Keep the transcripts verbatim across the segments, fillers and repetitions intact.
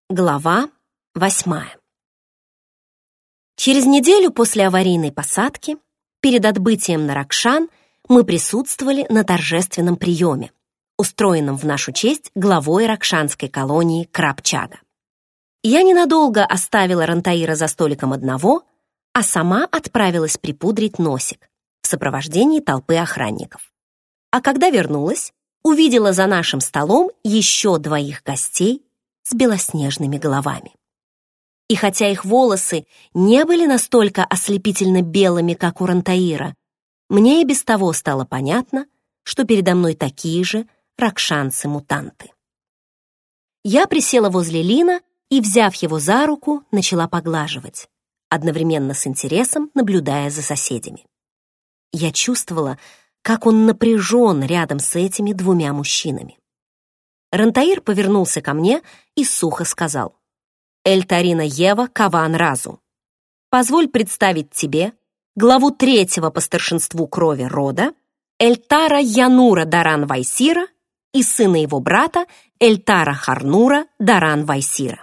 Глава восьмая. Через неделю после аварийной посадки, перед отбытием на Ракшан, мы присутствовали на торжественном приеме, устроенном в нашу честь главой ракшанской колонии Крапчага. Я ненадолго оставила Рантаира за столиком одного, а сама отправилась припудрить носик в сопровождении толпы охранников. А когда вернулась, увидела за нашим столом еще двоих гостей с белоснежными головами. И хотя их волосы не были настолько ослепительно белыми, как у Рантаира, мне и без того стало понятно, что передо мной такие же ракшанцы-мутанты. Я присела возле Лина и, взяв его за руку, начала поглаживать, одновременно с интересом наблюдая за соседями. Я чувствовала, как он напряжен рядом с этими двумя мужчинами. Рантаир повернулся ко мне и сухо сказал: «Эльтарина Ева Каван Разу, позволь представить тебе главу третьего по старшинству крови рода Эльтара Янура Даран Вайсира и сына его брата Эльтара Харнура Даран Вайсира».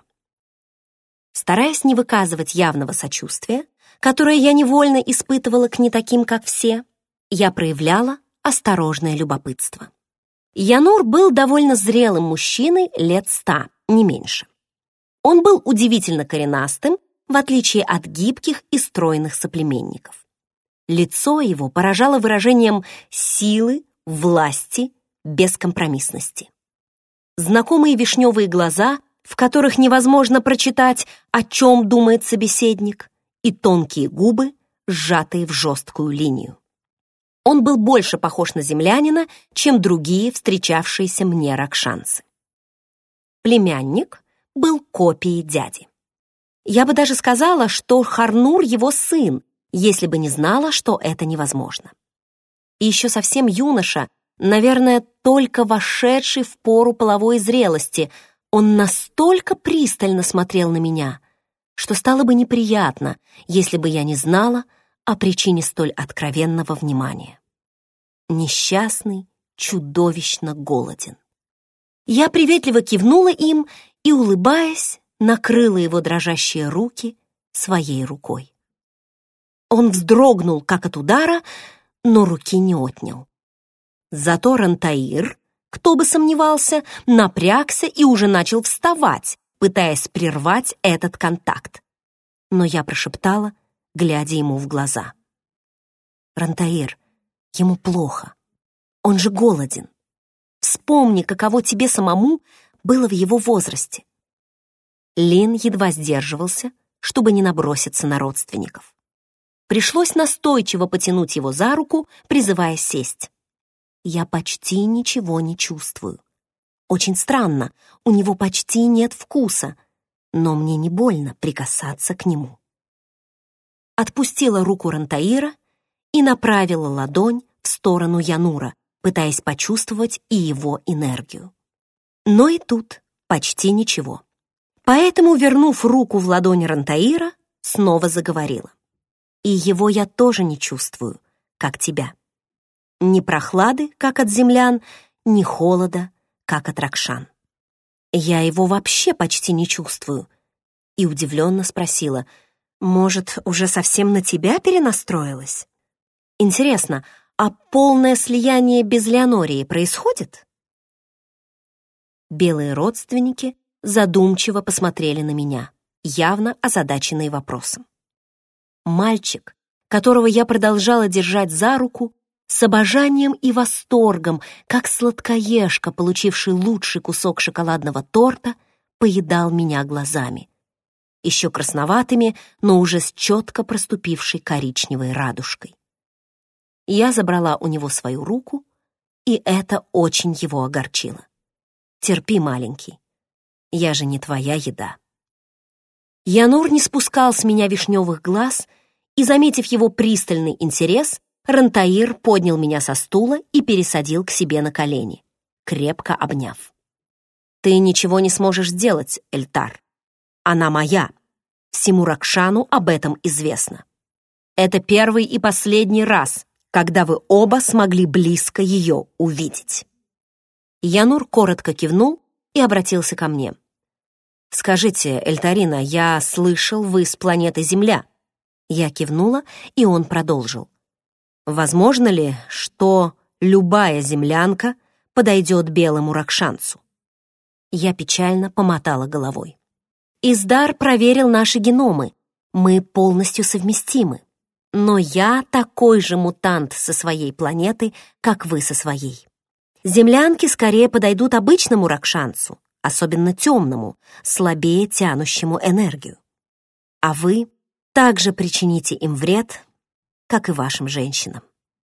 Стараясь не выказывать явного сочувствия, которое я невольно испытывала к не таким, как все, я проявляла осторожное любопытство. Янур был довольно зрелым мужчиной лет ста, не меньше. Он был удивительно коренастым, в отличие от гибких и стройных соплеменников. Лицо его поражало выражением силы, власти, бескомпромиссности. Знакомые вишневые глаза, в которых невозможно прочитать, о чем думает собеседник, и тонкие губы, сжатые в жесткую линию. Он был больше похож на землянина, чем другие встречавшиеся мне ракшанцы. Племянник был копией дяди. Я бы даже сказала, что Харнур его сын, если бы не знала, что это невозможно. И еще совсем юноша, наверное, только вошедший в пору половой зрелости, он настолько пристально смотрел на меня, что стало бы неприятно, если бы я не знала о причине столь откровенного внимания. Несчастный, чудовищно голоден. Я приветливо кивнула им и, улыбаясь, накрыла его дрожащие руки своей рукой. Он вздрогнул, как от удара, но руки не отнял. Зато Рантаир, кто бы сомневался, напрягся и уже начал вставать, пытаясь прервать этот контакт. Но я прошептала, глядя ему в глаза: «Рантаир, ему плохо. Он же голоден. Вспомни, каково тебе самому было в его возрасте». Лин едва сдерживался, чтобы не наброситься на родственников. Пришлось настойчиво потянуть его за руку, призывая сесть. Я почти ничего не чувствую. Очень странно, у него почти нет вкуса, но мне не больно прикасаться к нему. Отпустила руку Рантаира и направила ладонь в сторону Янура, пытаясь почувствовать и его энергию. Но и тут почти ничего. Поэтому, вернув руку в ладонь Рантаира, снова заговорила. И его я тоже не чувствую, как тебя. Ни прохлады, как от землян, ни холода, как от ракшан. Я его вообще почти не чувствую. И удивленно спросила: может, уже совсем на тебя перенастроилась? Интересно, а полное слияние без Леонории происходит? Белые родственники задумчиво посмотрели на меня, явно озадаченные вопросом. Мальчик, которого я продолжала держать за руку, с обожанием и восторгом, как сладкоежка, получивший лучший кусок шоколадного торта, поедал меня глазами, еще красноватыми, но уже с четко проступившей коричневой радужкой. Я забрала у него свою руку, и это очень его огорчило. «Терпи, маленький, я же не твоя еда». Янур не спускал с меня вишневых глаз, и, заметив его пристальный интерес, Рантаир поднял меня со стула и пересадил к себе на колени, крепко обняв. «Ты ничего не сможешь сделать, Эльтар. Она моя. Всему Ракшану об этом известно. Это первый и последний раз, когда вы оба смогли близко ее увидеть». Янур коротко кивнул и обратился ко мне. «Скажите, Эльтарина, я слышал, вы с планеты Земля». Я кивнула, и он продолжил. «Возможно ли, что любая землянка подойдет белому ракшанцу?» Я печально помотала головой. Издар проверил наши геномы. Мы полностью совместимы. Но я такой же мутант со своей планеты, как вы со своей. Землянки скорее подойдут обычному ракшанцу, особенно темному, слабее тянущему энергию. А вы также причините им вред, как и вашим женщинам.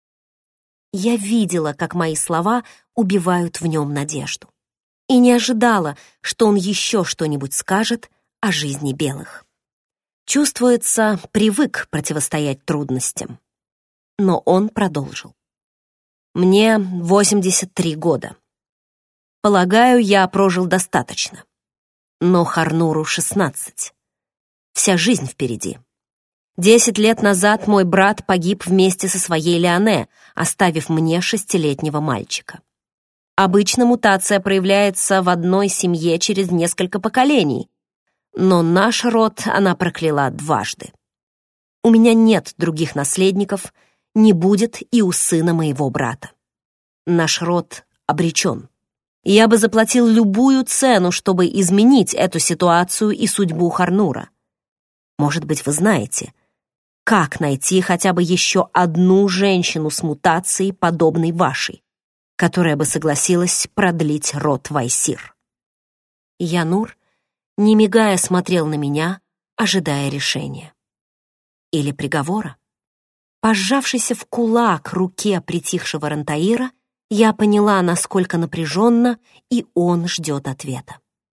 Я видела, как мои слова убивают в нем надежду, и не ожидала, что он еще что-нибудь скажет о жизни белых. Чувствуется, привык противостоять трудностям. Но он продолжил. «Мне восемьдесят три года. Полагаю, я прожил достаточно. Но Харнуру шестнадцать. Вся жизнь впереди. Десять лет назад мой брат погиб вместе со своей Леоне, оставив мне шестилетнего мальчика. Обычно мутация проявляется в одной семье через несколько поколений, но наш род она прокляла дважды. У меня нет других наследников, не будет и у сына моего брата. Наш род обречен. Я бы заплатил любую цену, чтобы изменить эту ситуацию и судьбу Харнура. Может быть, вы знаете, как найти хотя бы еще одну женщину с мутацией, подобной вашей, которая бы согласилась продлить род Вайсир?» Янур, не мигая, смотрел на меня, ожидая решения. Или приговора. По сжавшейся в кулак руке притихшего Рантаира я поняла, насколько напряженно и он ждет ответа.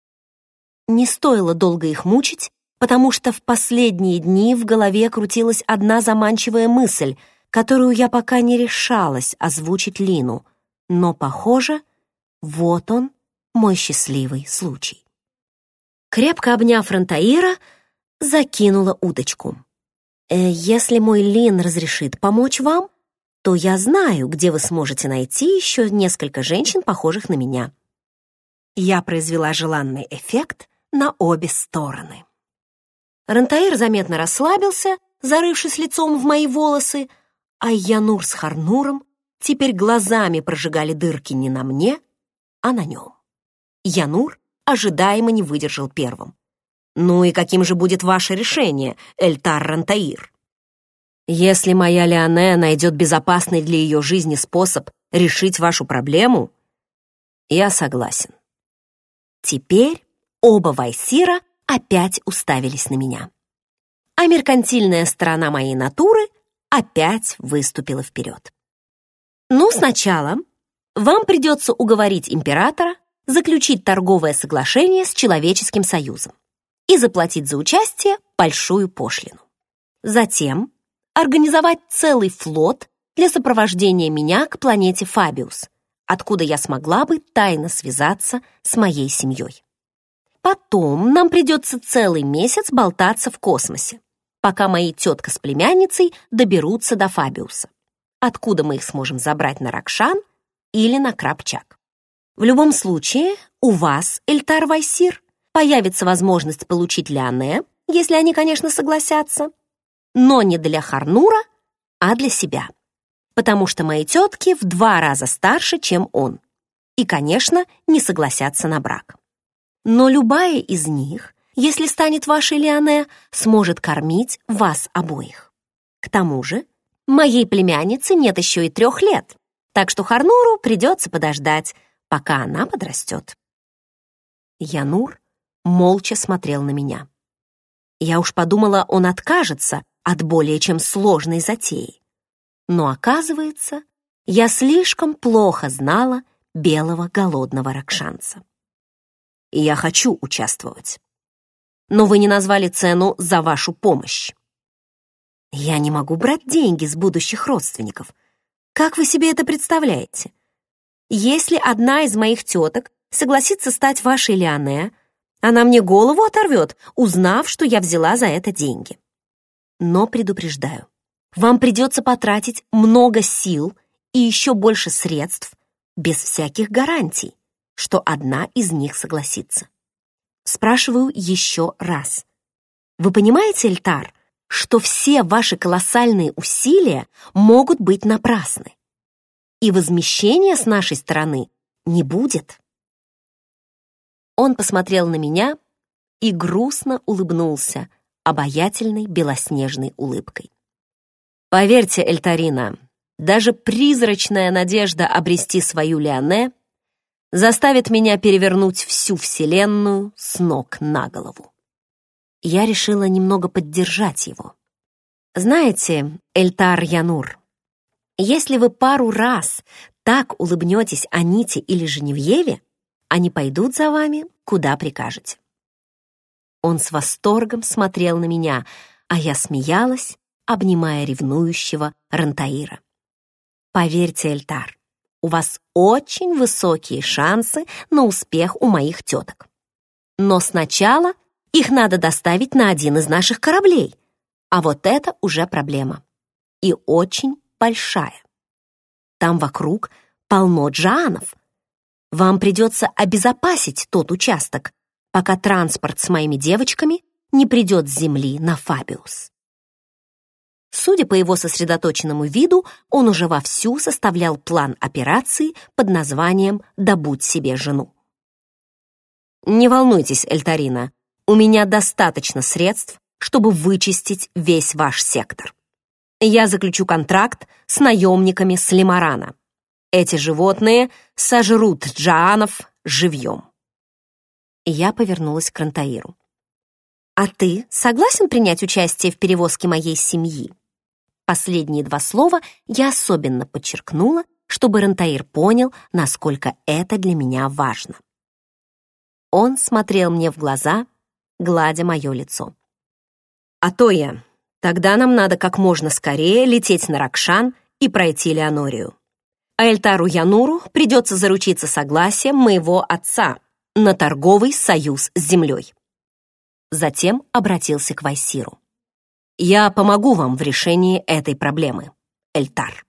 Не стоило долго их мучить, потому что в последние дни в голове крутилась одна заманчивая мысль, которую я пока не решалась озвучить Лину, но, похоже, вот он, мой счастливый случай. Крепко обняв Рантаира, закинула удочку. «Э, «Если мой Лин разрешит помочь вам, то я знаю, где вы сможете найти еще несколько женщин, похожих на меня». Я произвела желанный эффект на обе стороны. Рантаир заметно расслабился, зарывшись лицом в мои волосы, а Янур с Харнуром теперь глазами прожигали дырки не на мне, а на нем. Янур ожидаемо не выдержал первым. «Ну и каким же будет ваше решение, Эльтар Рантаир?» «Если моя Леоне найдет безопасный для ее жизни способ решить вашу проблему, я согласен». Теперь оба Вайсира опять уставились на меня. А меркантильная сторона моей натуры опять выступила вперед. «Ну, сначала вам придется уговорить императора заключить торговое соглашение с Человеческим Союзом и заплатить за участие большую пошлину. Затем организовать целый флот для сопровождения меня к планете Фабиус, откуда я смогла бы тайно связаться с моей семьей. Потом нам придется целый месяц болтаться в космосе, пока мои тетка с племянницей доберутся до Фабиуса, откуда мы их сможем забрать на Ракшан или на Крапчак. В любом случае, у вас, Эльтар Вайсир, появится возможность получить Леоне, если они, конечно, согласятся, но не для Харнура, а для себя, потому что мои тетки в два раза старше, чем он, и, конечно, не согласятся на брак. Но любая из них, если станет вашей Леоне, сможет кормить вас обоих. К тому же, моей племяннице нет еще и трех лет, так что Харнуру придется подождать, пока она подрастет. Янур молча смотрел на меня. Я уж подумала, он откажется от более чем сложной затеи. Но, оказывается, я слишком плохо знала белого голодного ракшанца. И я хочу участвовать. Но вы не назвали цену за вашу помощь. Я не могу брать деньги с будущих родственников. Как вы себе это представляете? Если одна из моих теток согласится стать вашей Леоне, она мне голову оторвет, узнав, что я взяла за это деньги. Но предупреждаю, вам придется потратить много сил и еще больше средств без всяких гарантий, что одна из них согласится. Спрашиваю еще раз. Вы понимаете, Эльтар, что все ваши колоссальные усилия могут быть напрасны, и возмещения с нашей стороны не будет? Он посмотрел на меня и грустно улыбнулся обаятельной белоснежной улыбкой. Поверьте, Эльтарина, даже призрачная надежда обрести свою Леоне заставит меня перевернуть всю Вселенную с ног на голову. Я решила немного поддержать его. Знаете, Эльтар Янур, если вы пару раз так улыбнетесь Аните или Женевьеве, они пойдут за вами, куда прикажете. Он с восторгом смотрел на меня, а я смеялась, обнимая ревнующего Рантаира. Поверьте, Эльтар, у вас очень высокие шансы на успех у моих теток. Но сначала их надо доставить на один из наших кораблей, а вот это уже проблема. И очень большая. Там вокруг полно джаанов. Вам придется обезопасить тот участок, пока транспорт с моими девочками не придет с земли на Фабиус. Судя по его сосредоточенному виду, он уже вовсю составлял план операции под названием «Добудь себе жену». Не волнуйтесь, Эльтарина, у меня достаточно средств, чтобы вычистить весь ваш сектор. Я заключу контракт с наемниками с Лимарана. Эти животные сожрут джаанов живьем. Я повернулась к Рантаиру. «А ты согласен принять участие в перевозке моей семьи?» Последние два слова я особенно подчеркнула, чтобы Рантаир понял, насколько это для меня важно. Он смотрел мне в глаза, гладя мое лицо. «А то я. Тогда нам надо как можно скорее лететь на Ракшан и пройти Леонорию. А Эльтару Януру придется заручиться согласием моего отца на торговый союз с землей». Затем обратился к Вайсиру. «Я помогу вам в решении этой проблемы, Эльтар».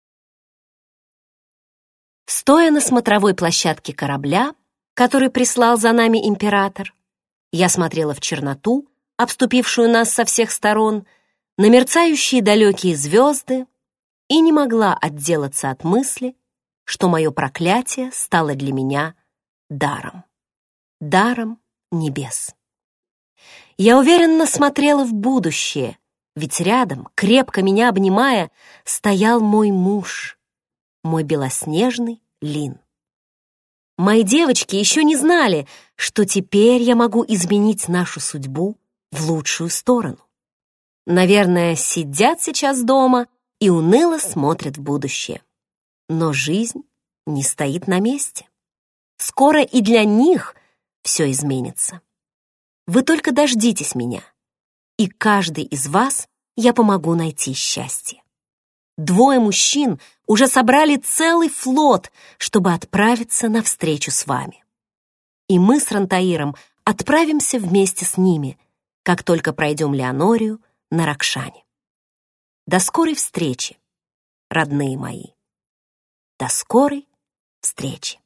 Стоя на смотровой площадке корабля, который прислал за нами император, я смотрела в черноту, обступившую нас со всех сторон, на мерцающие далекие звезды и не могла отделаться от мысли, что мое проклятие стало для меня даром. Даром небес. Я уверенно смотрела в будущее, ведь рядом, крепко меня обнимая, стоял мой муж, мой белоснежный Лин. Мои девочки еще не знали, что теперь я могу изменить нашу судьбу в лучшую сторону. Наверное, сидят сейчас дома и уныло смотрят в будущее. Но жизнь не стоит на месте. Скоро и для них все изменится. Вы только дождитесь меня, и каждый из вас я помогу найти счастье. Двое мужчин уже собрали целый флот, чтобы отправиться навстречу с вами. И мы с Рантаиром отправимся вместе с ними, как только пройдем Леонорию на Ракшане. До скорой встречи, родные мои. До скорой встречи.